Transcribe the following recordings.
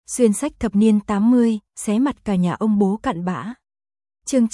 Xuyên sách thập niên 80, xé mặt cả nhà ông bố cặn bã. Chương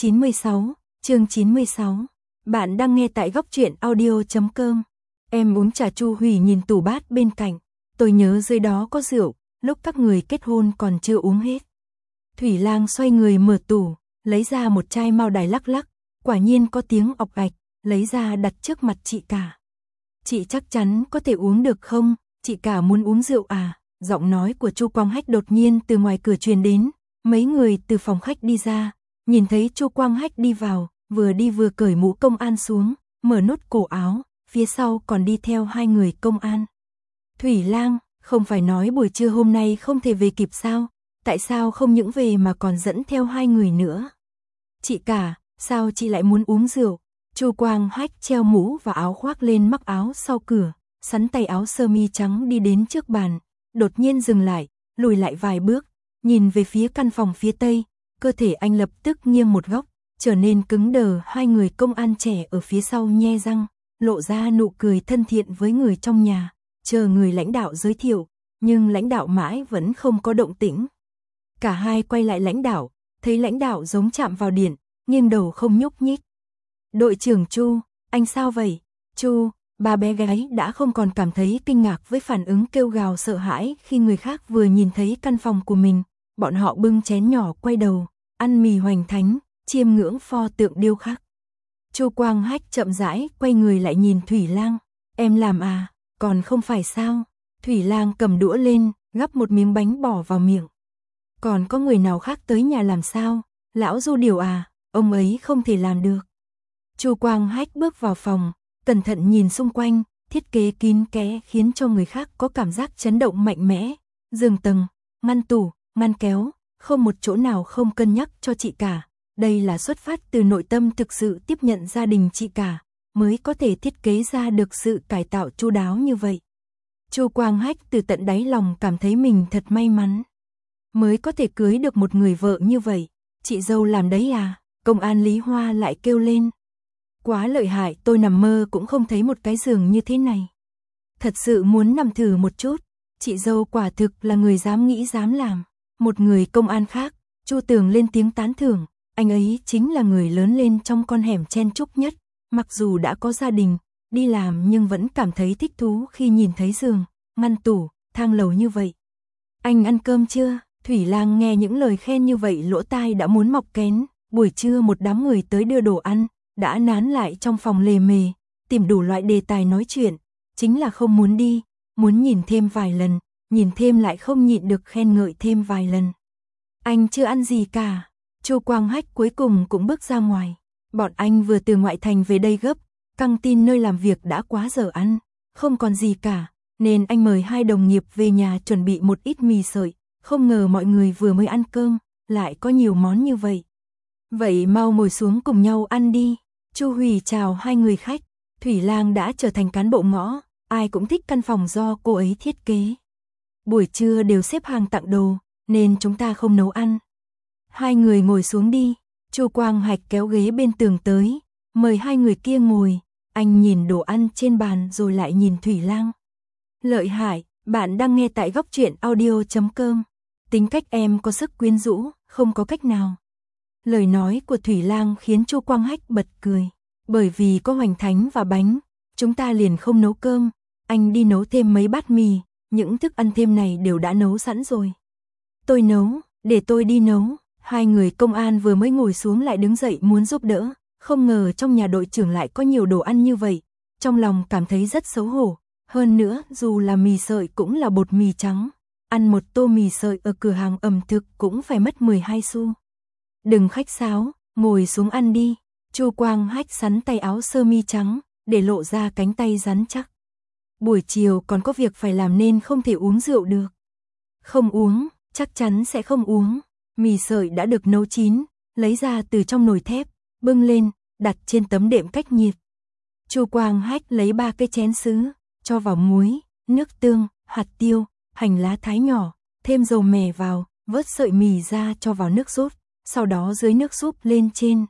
96. Bạn đang nghe tại góc truyện audio.com. Em uống trà Chu Hủy nhìn tủ bát bên cạnh. Tôi nhớ dưới đó có rượu, lúc các người kết hôn còn chưa uống hết. Thủy Lang xoay người mở tủ, lấy ra một chai Mao Đài lắc lắc, quả nhiên có tiếng ọc ạch, lấy ra đặt trước mặt chị cả. Chị chắc chắn có thể uống được không? Chị cả muốn uống rượu à? Giọng nói của Chu Quang Hách đột nhiên từ ngoài cửa truyền đến, mấy người từ phòng khách đi ra, nhìn thấy Chu Quang Hách đi vào, vừa đi vừa cởi mũ công an xuống, mở nốt cổ áo, phía sau còn đi theo hai người công an. Thủy Lang, không phải nói buổi trưa hôm nay không thể về kịp sao? Tại sao không những về mà còn dẫn theo hai người nữa? Chị cả, sao chị lại muốn uống rượu? Chu Quang Hách treo mũ và áo khoác lên mắc áo sau cửa, sắn tay áo sơ mi trắng đi đến trước bàn, đột nhiên dừng lại, lùi lại vài bước, nhìn về phía căn phòng phía tây, cơ thể anh lập tức nghiêng một góc, trở nên cứng đờ. Hai người công an trẻ ở phía sau nhe răng, lộ ra nụ cười thân thiện với người trong nhà, chờ người lãnh đạo giới thiệu, nhưng lãnh đạo mãi vẫn không có động tĩnh. Cả hai quay lại lãnh đạo, thấy lãnh đạo giống chạm vào điện, nghiêng đầu không nhúc nhích. Đội trưởng Chu, anh sao vậy? Chu, ba bé gái đã không còn cảm thấy kinh ngạc với phản ứng kêu gào sợ hãi khi người khác vừa nhìn thấy căn phòng của mình. Bọn họ bưng chén nhỏ quay đầu, ăn mì hoành thánh, chiêm ngưỡng pho tượng điêu khắc. Chu Quang Hách chậm rãi quay người lại nhìn Thủy Lang. Em làm à? Còn không phải sao? Thủy Lang cầm đũa lên, gắp một miếng bánh bỏ vào miệng. Còn có người nào khác tới nhà làm sao? Lão Du Điều à? Ông ấy không thể làm được. Chu Quang Hách bước vào phòng, cẩn thận nhìn xung quanh, thiết kế kín kẽ khiến cho người khác có cảm giác chấn động mạnh mẽ. Giường tầng, ngăn tủ, ngăn kéo, không một chỗ nào không cân nhắc cho chị cả. Đây là xuất phát từ nội tâm thực sự tiếp nhận gia đình chị cả, mới có thể thiết kế ra được sự cải tạo chu đáo như vậy. Chu Quang Hách từ tận đáy lòng cảm thấy mình thật may mắn, mới có thể cưới được một người vợ như vậy. Chị dâu làm đấy à? Công an Lý Hoa lại kêu lên. Quá lợi hại, tôi nằm mơ cũng không thấy một cái giường như thế này. Thật sự muốn nằm thử một chút. Chị dâu quả thực là người dám nghĩ dám làm. Một người công an khác, Chu Tường lên tiếng tán thưởng. Anh ấy chính là người lớn lên trong con hẻm chen chúc nhất. Mặc dù đã có gia đình, đi làm nhưng vẫn cảm thấy thích thú khi nhìn thấy giường, ngăn tủ, thang lầu như vậy. Anh ăn cơm chưa? Thủy Lang nghe những lời khen như vậy lỗ tai đã muốn mọc kén. Buổi trưa một đám người tới đưa đồ ăn, đã nán lại trong phòng lề mề, tìm đủ loại đề tài nói chuyện, chính là không muốn đi, muốn nhìn thêm vài lần, nhìn thêm lại không nhịn được khen ngợi thêm vài lần. Anh chưa ăn gì cả. Chu Quang Hách cuối cùng cũng bước ra ngoài. Bọn anh vừa từ ngoại thành về đây gấp, căng tin nơi làm việc đã quá giờ ăn, không còn gì cả, nên anh mời hai đồng nghiệp về nhà chuẩn bị một ít mì sợi, không ngờ mọi người vừa mới ăn cơm, lại có nhiều món như vậy. Vậy mau ngồi xuống cùng nhau ăn đi. Chu Hủy chào hai người khách. Thủy Lang đã trở thành cán bộ ngõ, ai cũng thích căn phòng do cô ấy thiết kế. Buổi trưa đều xếp hàng tặng đồ, nên chúng ta không nấu ăn. Hai người ngồi xuống đi. Chu Quang Hách kéo ghế bên tường tới, mời hai người kia ngồi. Anh nhìn đồ ăn trên bàn rồi lại nhìn Thủy Lang. Lợi hại, bạn đang nghe tại góc truyện audio.com. Tính cách em có sức quyến rũ, không có cách nào. Lời nói của Thủy Lang khiến Chu Quang Hách bật cười. Bởi vì có hoành thánh và bánh, chúng ta liền không nấu cơm. Anh đi nấu thêm mấy bát mì, những thức ăn thêm này đều đã nấu sẵn rồi. Tôi nấu, để tôi đi nấu. Hai người công an vừa mới ngồi xuống lại đứng dậy muốn giúp đỡ. Không ngờ trong nhà đội trưởng lại có nhiều đồ ăn như vậy. Trong lòng cảm thấy rất xấu hổ. Hơn nữa, dù là mì sợi cũng là bột mì trắng. Ăn một tô mì sợi ở cửa hàng ẩm thực cũng phải mất 12 xu. Đừng khách sáo, ngồi xuống ăn đi. Chu Quang Hách sắn tay áo sơ mi trắng, để lộ ra cánh tay rắn chắc. Buổi chiều còn có việc phải làm nên không thể uống rượu được. Không uống, chắc chắn sẽ không uống. Mì sợi đã được nấu chín, lấy ra từ trong nồi thép, bưng lên, đặt trên tấm đệm cách nhiệt. Chu Quang Hách lấy 3 cái chén sứ, cho vào muối, nước tương, hạt tiêu, hành lá thái nhỏ, thêm dầu mè vào, vớt sợi mì ra cho vào nước sốt, sau đó dưới nước súp lên trên.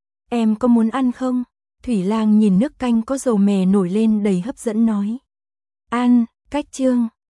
Em có muốn ăn không? Thủy Lang nhìn nước canh có dầu mè nổi lên đầy hấp dẫn nói. Ăn, cách chương.